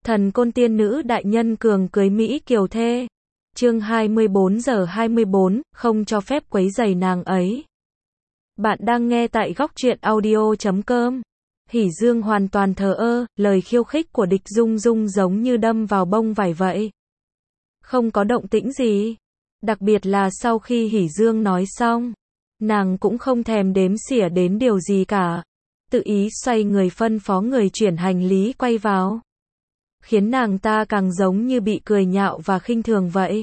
Thần côn tiên nữ đại nhân cường cưới Mỹ kiều thê. Chương 24 giờ 24, không cho phép quấy rầy nàng ấy. Bạn đang nghe tại góc truyện audio.com. Hỉ Dương hoàn toàn thờ ơ, lời khiêu khích của Địch Dung Dung giống như đâm vào bông vải vậy. Không có động tĩnh gì. Đặc biệt là sau khi Hỉ Dương nói xong, nàng cũng không thèm đếm xỉa đến điều gì cả. Tự ý xoay người phân phó người chuyển hành lý quay vào. Khiến nàng ta càng giống như bị cười nhạo và khinh thường vậy.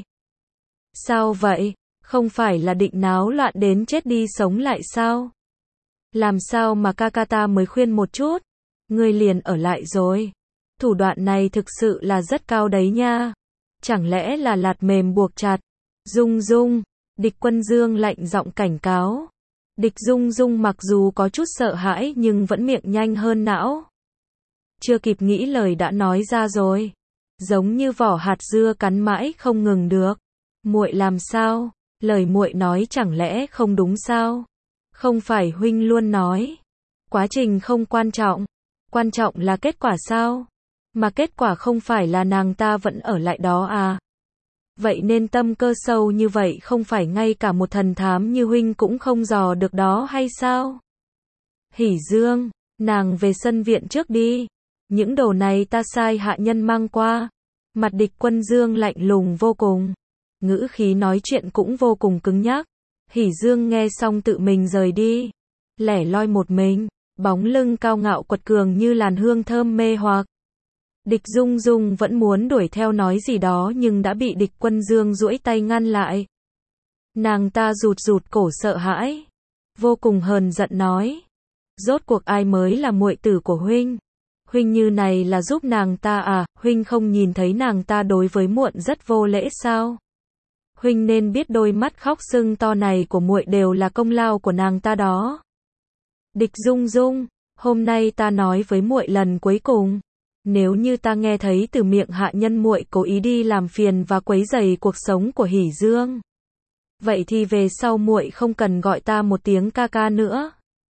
Sao vậy? Không phải là định náo loạn đến chết đi sống lại sao? Làm sao mà ca ta mới khuyên một chút, ngươi liền ở lại rồi. Thủ đoạn này thực sự là rất cao đấy nha. Chẳng lẽ là lạt mềm buộc chặt? Dung Dung, Địch Quân Dương lạnh giọng cảnh cáo. Địch Dung Dung mặc dù có chút sợ hãi nhưng vẫn miệng nhanh hơn não. Chưa kịp nghĩ lời đã nói ra rồi. Giống như vỏ hạt dưa cắn mãi không ngừng được. Muội làm sao? Lời muội nói chẳng lẽ không đúng sao? Không phải huynh luôn nói, quá trình không quan trọng, quan trọng là kết quả sao? Mà kết quả không phải là nàng ta vẫn ở lại đó à? Vậy nên tâm cơ sâu như vậy không phải ngay cả một thần thám như huynh cũng không dò được đó hay sao? Hỉ Dương, nàng về sân viện trước đi. Những đồ này ta sai hạ nhân mang qua. Mặt Địch Quân Dương lạnh lùng vô cùng. Ngữ khí nói chuyện cũng vô cùng cứng nhắc. Hỉ Dương nghe xong tự mình rời đi. Lẻ loi một mình, bóng lưng cao ngạo quật cường như làn hương thơm mê hoặc. Địch Dung Dung vẫn muốn đuổi theo nói gì đó nhưng đã bị Địch Quân Dương duỗi tay ngăn lại. Nàng ta rụt rụt cổ sợ hãi. Vô cùng hờn giận nói. Rốt cuộc ai mới là muội tử của huynh? Huynh như này là giúp nàng ta à? Huynh không nhìn thấy nàng ta đối với muội rất vô lễ sao? Huynh nên biết đôi mắt khóc sưng to này của muội đều là công lao của nàng ta đó. Địch Dung Dung, hôm nay ta nói với muội lần cuối cùng, nếu như ta nghe thấy từ miệng hạ nhân muội cố ý đi làm phiền và quấy rầy cuộc sống của Hỉ Dương, vậy thì về sau muội không cần gọi ta một tiếng ca ca nữa.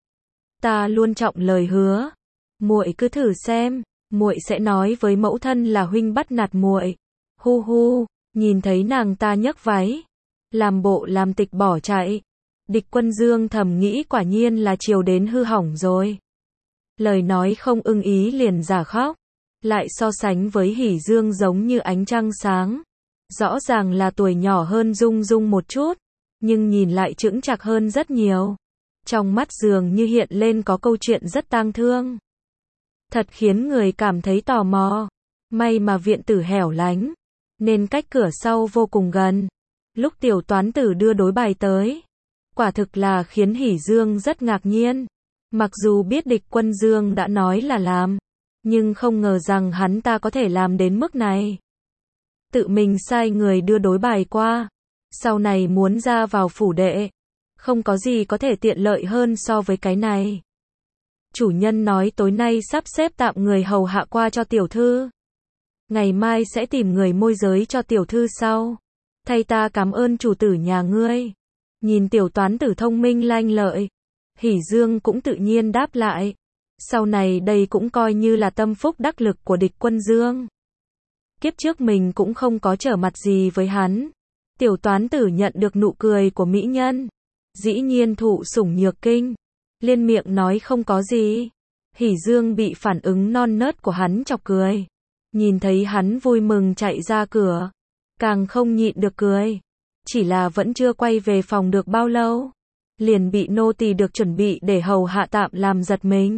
Ta luôn trọng lời hứa. Muội cứ thử xem, muội sẽ nói với mẫu thân là huynh bắt nạt muội. Hu hu. Nhìn thấy nàng ta nhấc váy, làm bộ làm tịch bỏ chạy. Địch Quân Dương thầm nghĩ quả nhiên là chiều đến hư hỏng rồi. Lời nói không ưng ý liền giả khóc. Lại so sánh với Hỉ Dương giống như ánh trăng sáng. Rõ ràng là tuổi nhỏ hơn Dung Dung một chút, nhưng nhìn lại chững chạc hơn rất nhiều. Trong mắt dường như hiện lên có câu chuyện rất tang thương. Thật khiến người cảm thấy tò mò. May mà viện tử hẻo lánh, nên cách cửa sau vô cùng gần. Lúc tiểu toán tử đưa đối bài tới, quả thực là khiến Hỉ Dương rất ngạc nhiên. Mặc dù biết Địch Quân Dương đã nói là làm, nhưng không ngờ rằng hắn ta có thể làm đến mức này. Tự mình sai người đưa đối bài qua, sau này muốn ra vào phủ đệ, không có gì có thể tiện lợi hơn so với cái này. Chủ nhân nói tối nay sắp xếp tạm người hầu hạ qua cho tiểu thư. Ngày mai sẽ tìm người môi giới cho tiểu thư sau. Thay ta cảm ơn chủ tử nhà ngươi. Nhìn tiểu toán tử thông minh lanh lợi, Hỉ Dương cũng tự nhiên đáp lại. Sau này đây cũng coi như là tâm phúc đắc lực của Địch Quân Dương. Kiếp trước mình cũng không có trở mặt gì với hắn. Tiểu toán tử nhận được nụ cười của mỹ nhân, dĩ nhiên thụ sủng nhược kinh, liên miệng nói không có gì. Hỉ Dương bị phản ứng non nớt của hắn chọc cười. Nhìn thấy hắn vui mừng chạy ra cửa, càng không nhịn được cười. Chỉ là vẫn chưa quay về phòng được bao lâu, liền bị nô tỳ được chuẩn bị để hầu hạ tạm làm giật mình.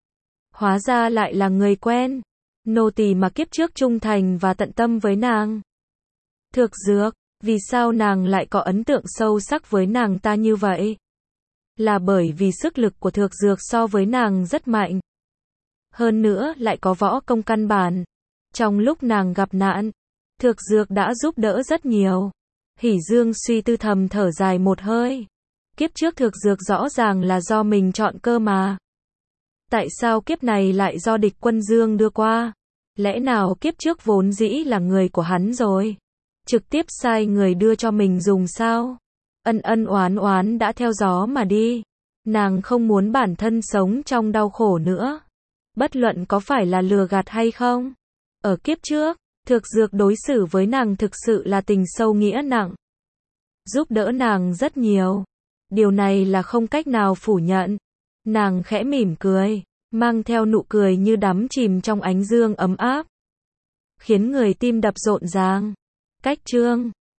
Hóa ra lại là người quen, nô tỳ mà kiếp trước trung thành và tận tâm với nàng. Thược Dược, vì sao nàng lại có ấn tượng sâu sắc với nàng ta như vậy? Là bởi vì sức lực của Thược Dược so với nàng rất mạnh. Hơn nữa lại có võ công căn bản. Trong lúc nàng gặp nạn, Thược Dược đã giúp đỡ rất nhiều. Hỉ Dương suy tư thầm thở dài một hơi. Kiếp trước Thược Dược rõ ràng là do mình chọn cơ mà. Tại sao kiếp này lại do Địch Quân Dương đưa qua? Lẽ nào kiếp trước vốn dĩ là người của hắn rồi? Trực tiếp sai người đưa cho mình dùng sao? Ân ân oán oán đã theo gió mà đi. Nàng không muốn bản thân sống trong đau khổ nữa. Bất luận có phải là lừa gạt hay không, Ở kiếp trước, Thực Dược đối xử với nàng thực sự là tình sâu nghĩa nặng. Giúp đỡ nàng rất nhiều. Điều này là không cách nào phủ nhận. Nàng khẽ mỉm cười, mang theo nụ cười như đắm chìm trong ánh dương ấm áp, khiến người tim đập rộn ràng. Cách chương